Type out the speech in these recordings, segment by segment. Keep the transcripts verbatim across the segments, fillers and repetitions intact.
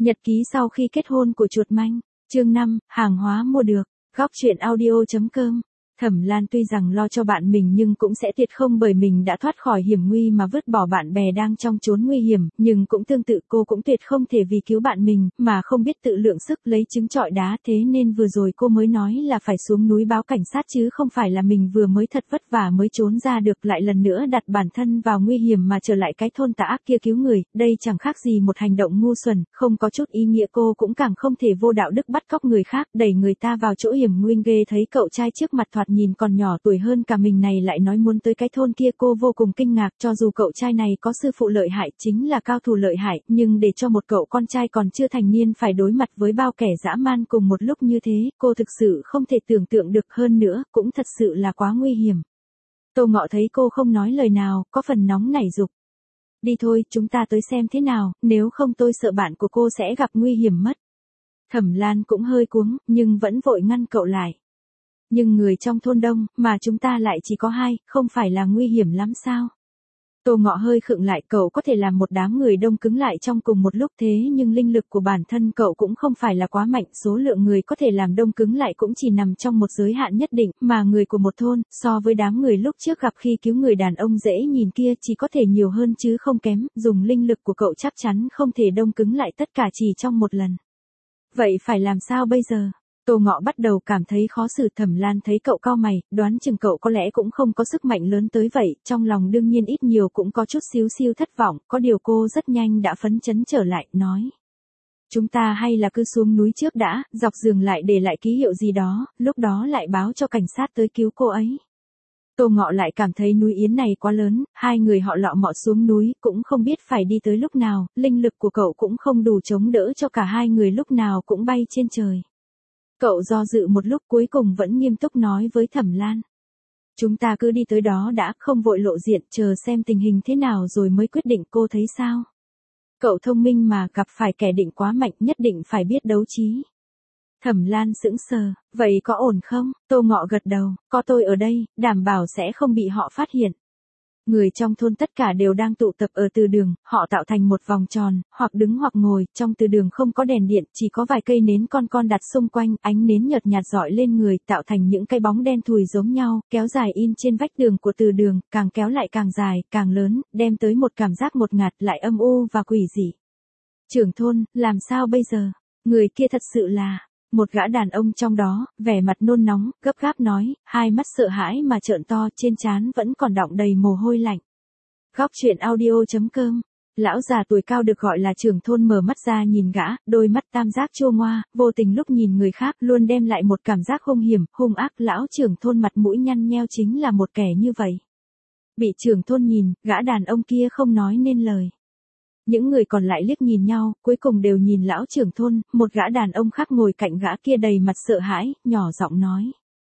Nhật ký sau khi kết hôn của chuột manh, chương năm, hàng hóa mua được, góc truyện audio.com. Thẩm Lan tuy rằng lo cho bạn mình nhưng cũng sẽ tuyệt không bởi mình đã thoát khỏi hiểm nguy mà vứt bỏ bạn bè đang trong chốn nguy hiểm, nhưng cũng tương tự cô cũng tuyệt không thể vì cứu bạn mình mà không biết tự lượng sức lấy trứng trọi đá, thế nên vừa rồi cô mới nói là phải xuống núi báo cảnh sát chứ không phải là mình vừa mới thật vất vả mới trốn ra được lại lần nữa đặt bản thân vào nguy hiểm mà trở lại cái thôn tà ác kia cứu người, đây chẳng khác gì một hành động ngu xuẩn, không có chút ý nghĩa. Cô cũng càng không thể vô đạo đức bắt cóc người khác, đẩy người ta vào chỗ hiểm nguy. Ghê thấy cậu trai trước mặt thoạt nhìn còn nhỏ tuổi hơn cả mình này lại nói muốn tới cái thôn kia, cô vô cùng kinh ngạc. Cho dù cậu trai này có sư phụ lợi hại, chính là cao thủ lợi hại, nhưng để cho một cậu con trai còn chưa thành niên phải đối mặt với bao kẻ dã man cùng một lúc như thế, cô thực sự không thể tưởng tượng được, hơn nữa cũng thật sự là quá nguy hiểm. Tô Ngọ thấy cô không nói lời nào, có phần nóng nảy giục: đi thôi, chúng ta tới xem thế nào, nếu không tôi sợ bạn của cô sẽ gặp nguy hiểm mất. Thẩm Lan cũng hơi cuống, nhưng vẫn vội ngăn cậu lại. Nhưng người trong thôn đông, mà chúng ta lại chỉ có hai, không phải là nguy hiểm lắm sao? Tô Ngọ hơi khựng lại, cậu có thể làm một đám người đông cứng lại trong cùng một lúc, thế nhưng linh lực của bản thân cậu cũng không phải là quá mạnh, số lượng người có thể làm đông cứng lại cũng chỉ nằm trong một giới hạn nhất định, mà người của một thôn, so với đám người lúc trước gặp khi cứu người đàn ông dễ nhìn kia chỉ có thể nhiều hơn chứ không kém, dùng linh lực của cậu chắc chắn không thể đông cứng lại tất cả chỉ trong một lần. Vậy phải làm sao bây giờ? Tô Ngọ bắt đầu cảm thấy khó xử. Thẩm Lan thấy cậu cau mày, đoán chừng cậu có lẽ cũng không có sức mạnh lớn tới vậy, trong lòng đương nhiên ít nhiều cũng có chút xíu xiu thất vọng, có điều cô rất nhanh đã phấn chấn trở lại, nói: chúng ta hay là cứ xuống núi trước đã, dọc đường lại để lại ký hiệu gì đó, lúc đó lại báo cho cảnh sát tới cứu cô ấy. Tô Ngọ lại cảm thấy núi Yến này quá lớn, hai người họ lọ mọ xuống núi, cũng không biết phải đi tới lúc nào, linh lực của cậu cũng không đủ chống đỡ cho cả hai người lúc nào cũng bay trên trời. Cậu do dự một lúc cuối cùng vẫn nghiêm túc nói với Thẩm Lan: chúng ta cứ đi tới đó đã, không vội lộ diện, chờ xem tình hình thế nào rồi mới quyết định, cô thấy sao? Cậu thông minh mà, gặp phải kẻ định quá mạnh nhất định phải biết đấu trí. Thẩm Lan sững sờ: vậy có ổn không? Tô Ngọ gật đầu: có tôi ở đây, đảm bảo sẽ không bị họ phát hiện. Người trong thôn tất cả đều đang tụ tập ở từ đường, họ tạo thành một vòng tròn, hoặc đứng hoặc ngồi, trong từ đường không có đèn điện, chỉ có vài cây nến con con đặt xung quanh, ánh nến nhợt nhạt rọi lên người, tạo thành những cái bóng đen thùi giống nhau, kéo dài in trên vách tường của từ đường, càng kéo lại càng dài, càng lớn, đem tới một cảm giác ngột ngạt lại âm u và quỷ dị. Trưởng thôn, làm sao bây giờ? Người kia thật sự là... Một gã đàn ông trong đó, vẻ mặt nôn nóng, gấp gáp nói, hai mắt sợ hãi mà trợn to, trên trán vẫn còn đọng đầy mồ hôi lạnh. Góc truyện audio.com. Lão già tuổi cao được gọi là trưởng thôn mở mắt ra nhìn gã, đôi mắt tam giác chua ngoa, vô tình lúc nhìn người khác luôn đem lại một cảm giác hung hiểm, hung ác. Lão trưởng thôn mặt mũi nhăn nheo chính là một kẻ như vậy. Bị trưởng thôn nhìn, gã đàn ông kia không nói nên lời. Những người còn lại liếc nhìn nhau, cuối cùng đều nhìn lão trưởng thôn, một gã đàn ông khác ngồi cạnh gã kia đầy mặt sợ hãi, nhỏ giọng nói: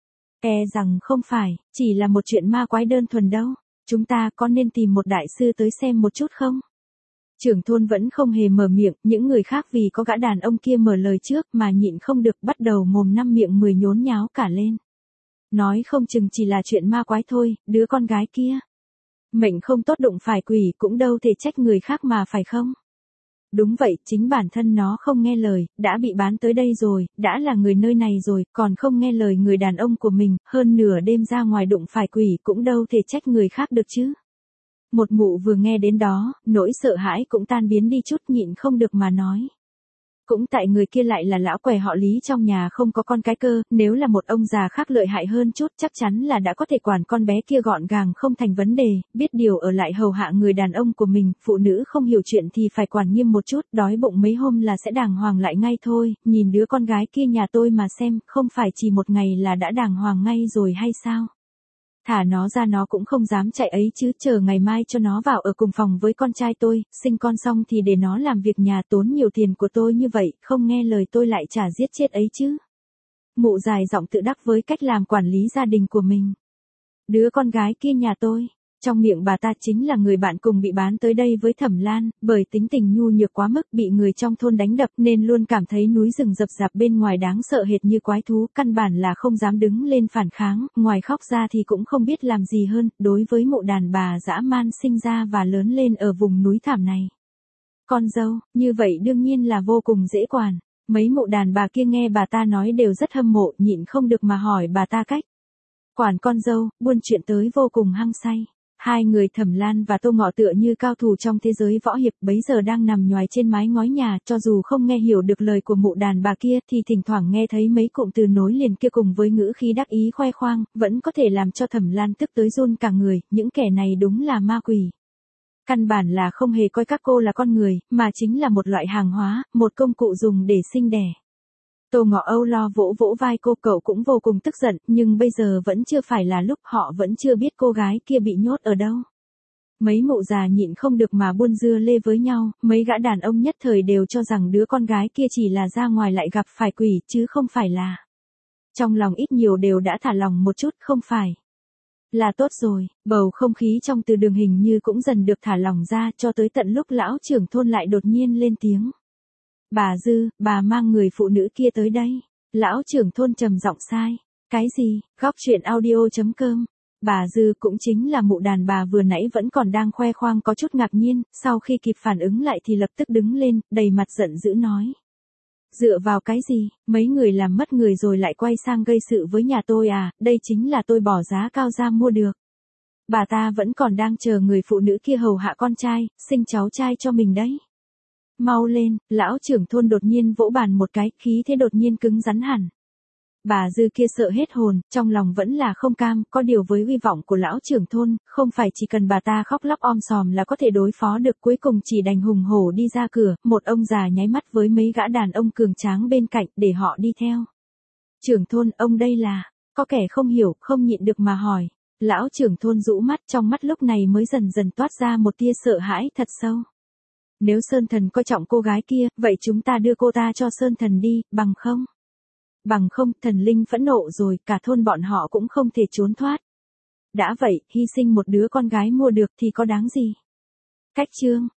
e rằng không phải, chỉ là một chuyện ma quái đơn thuần đâu, chúng ta có nên tìm một đại sư tới xem một chút không? Trưởng thôn vẫn không hề mở miệng, những người khác vì có gã đàn ông kia mở lời trước mà nhịn không được bắt đầu mồm năm miệng mười nhốn nháo cả lên. Nói không chừng chỉ là chuyện ma quái thôi, đứa con gái kia. Mệnh không tốt đụng phải quỷ cũng đâu thể trách người khác mà phải không? Đúng vậy, chính bản thân nó không nghe lời, đã bị bán tới đây rồi, đã là người nơi này rồi, còn không nghe lời người đàn ông của mình, hơn nửa đêm ra ngoài đụng phải quỷ cũng đâu thể trách người khác được chứ. Một mụ vừa nghe đến đó, nỗi sợ hãi cũng tan biến đi chút, nhịn không được mà nói: cũng tại người kia lại là lão què họ Lý trong nhà không có con cái cơ, nếu là một ông già khác lợi hại hơn chút chắc chắn là đã có thể quản con bé kia gọn gàng không thành vấn đề, biết điều ở lại hầu hạ người đàn ông của mình, phụ nữ không hiểu chuyện thì phải quản nghiêm một chút, đói bụng mấy hôm là sẽ đàng hoàng lại ngay thôi, nhìn đứa con gái kia nhà tôi mà xem, không phải chỉ một ngày là đã đàng hoàng ngay rồi hay sao? Thả nó ra nó cũng không dám chạy ấy chứ, chờ ngày mai cho nó vào ở cùng phòng với con trai tôi, sinh con xong thì để nó làm việc nhà tốn nhiều tiền của tôi như vậy, không nghe lời tôi lại chả giết chết ấy chứ. Mụ dài giọng tự đắc với cách làm quản lý gia đình của mình. Đứa con gái kia nhà tôi, trong miệng bà ta chính là người bạn cùng bị bán tới đây với Thẩm Lan, bởi tính tình nhu nhược quá mức bị người trong thôn đánh đập nên luôn cảm thấy núi rừng rập rạp bên ngoài đáng sợ hệt như quái thú, căn bản là không dám đứng lên phản kháng, ngoài khóc ra thì cũng không biết làm gì hơn, đối với mụ đàn bà dã man sinh ra và lớn lên ở vùng núi thảm này. Con dâu, như vậy đương nhiên là vô cùng dễ quản. Mấy mụ đàn bà kia nghe bà ta nói đều rất hâm mộ, nhịn không được mà hỏi bà ta cách quản con dâu, buôn chuyện tới vô cùng hăng say. Hai người Thẩm Lan và Tô Ngọ tựa như cao thủ trong thế giới võ hiệp bấy giờ đang nằm nhoài trên mái ngói nhà, cho dù không nghe hiểu được lời của mụ đàn bà kia thì thỉnh thoảng nghe thấy mấy cụm từ nối liền kia cùng với ngữ khí đắc ý khoe khoang, vẫn có thể làm cho Thẩm Lan tức tới run cả người, những kẻ này đúng là ma quỷ. Căn bản là không hề coi các cô là con người, mà chính là một loại hàng hóa, một công cụ dùng để sinh đẻ. Tô Ngọ âu lo vỗ vỗ vai cô, cậu cũng vô cùng tức giận, nhưng bây giờ vẫn chưa phải là lúc, họ vẫn chưa biết cô gái kia bị nhốt ở đâu. Mấy mụ già nhịn không được mà buôn dưa lê với nhau, mấy gã đàn ông nhất thời đều cho rằng đứa con gái kia chỉ là ra ngoài lại gặp phải quỷ, chứ không phải là. Trong lòng ít nhiều đều đã thả lòng một chút, không phải là tốt rồi, bầu không khí trong từ đường hình như cũng dần được thả lỏng ra, cho tới tận lúc lão trưởng thôn lại đột nhiên lên tiếng. Bà Dư, bà mang người phụ nữ kia tới đây. Lão trưởng thôn trầm giọng sai. Cái gì? Góc truyện audio chấm com. Bà Dư cũng chính là mụ đàn bà vừa nãy vẫn còn đang khoe khoang có chút ngạc nhiên, sau khi kịp phản ứng lại thì lập tức đứng lên, đầy mặt giận dữ nói. Dựa vào cái gì, mấy người làm mất người rồi lại quay sang gây sự với nhà tôi à, đây chính là tôi bỏ giá cao ra mua được. Bà ta vẫn còn đang chờ người phụ nữ kia hầu hạ con trai, sinh cháu trai cho mình đấy. Mau lên, lão trưởng thôn đột nhiên vỗ bàn một cái, khí thế đột nhiên cứng rắn hẳn. Bà Dư kia sợ hết hồn, trong lòng vẫn là không cam, có điều với uy vọng của lão trưởng thôn, không phải chỉ cần bà ta khóc lóc om sòm là có thể đối phó được, cuối cùng chỉ đành hùng hổ đi ra cửa, một ông già nháy mắt với mấy gã đàn ông cường tráng bên cạnh để họ đi theo. Trưởng thôn, ông đây là, có kẻ không hiểu, không nhịn được mà hỏi. Lão trưởng thôn rũ mắt, trong mắt lúc này mới dần dần toát ra một tia sợ hãi thật sâu. Nếu Sơn Thần coi trọng cô gái kia, vậy chúng ta đưa cô ta cho Sơn Thần đi, bằng không? Bằng không, thần linh phẫn nộ rồi, cả thôn bọn họ cũng không thể trốn thoát. Đã vậy, hy sinh một đứa con gái mua được thì có đáng gì? Cách chương.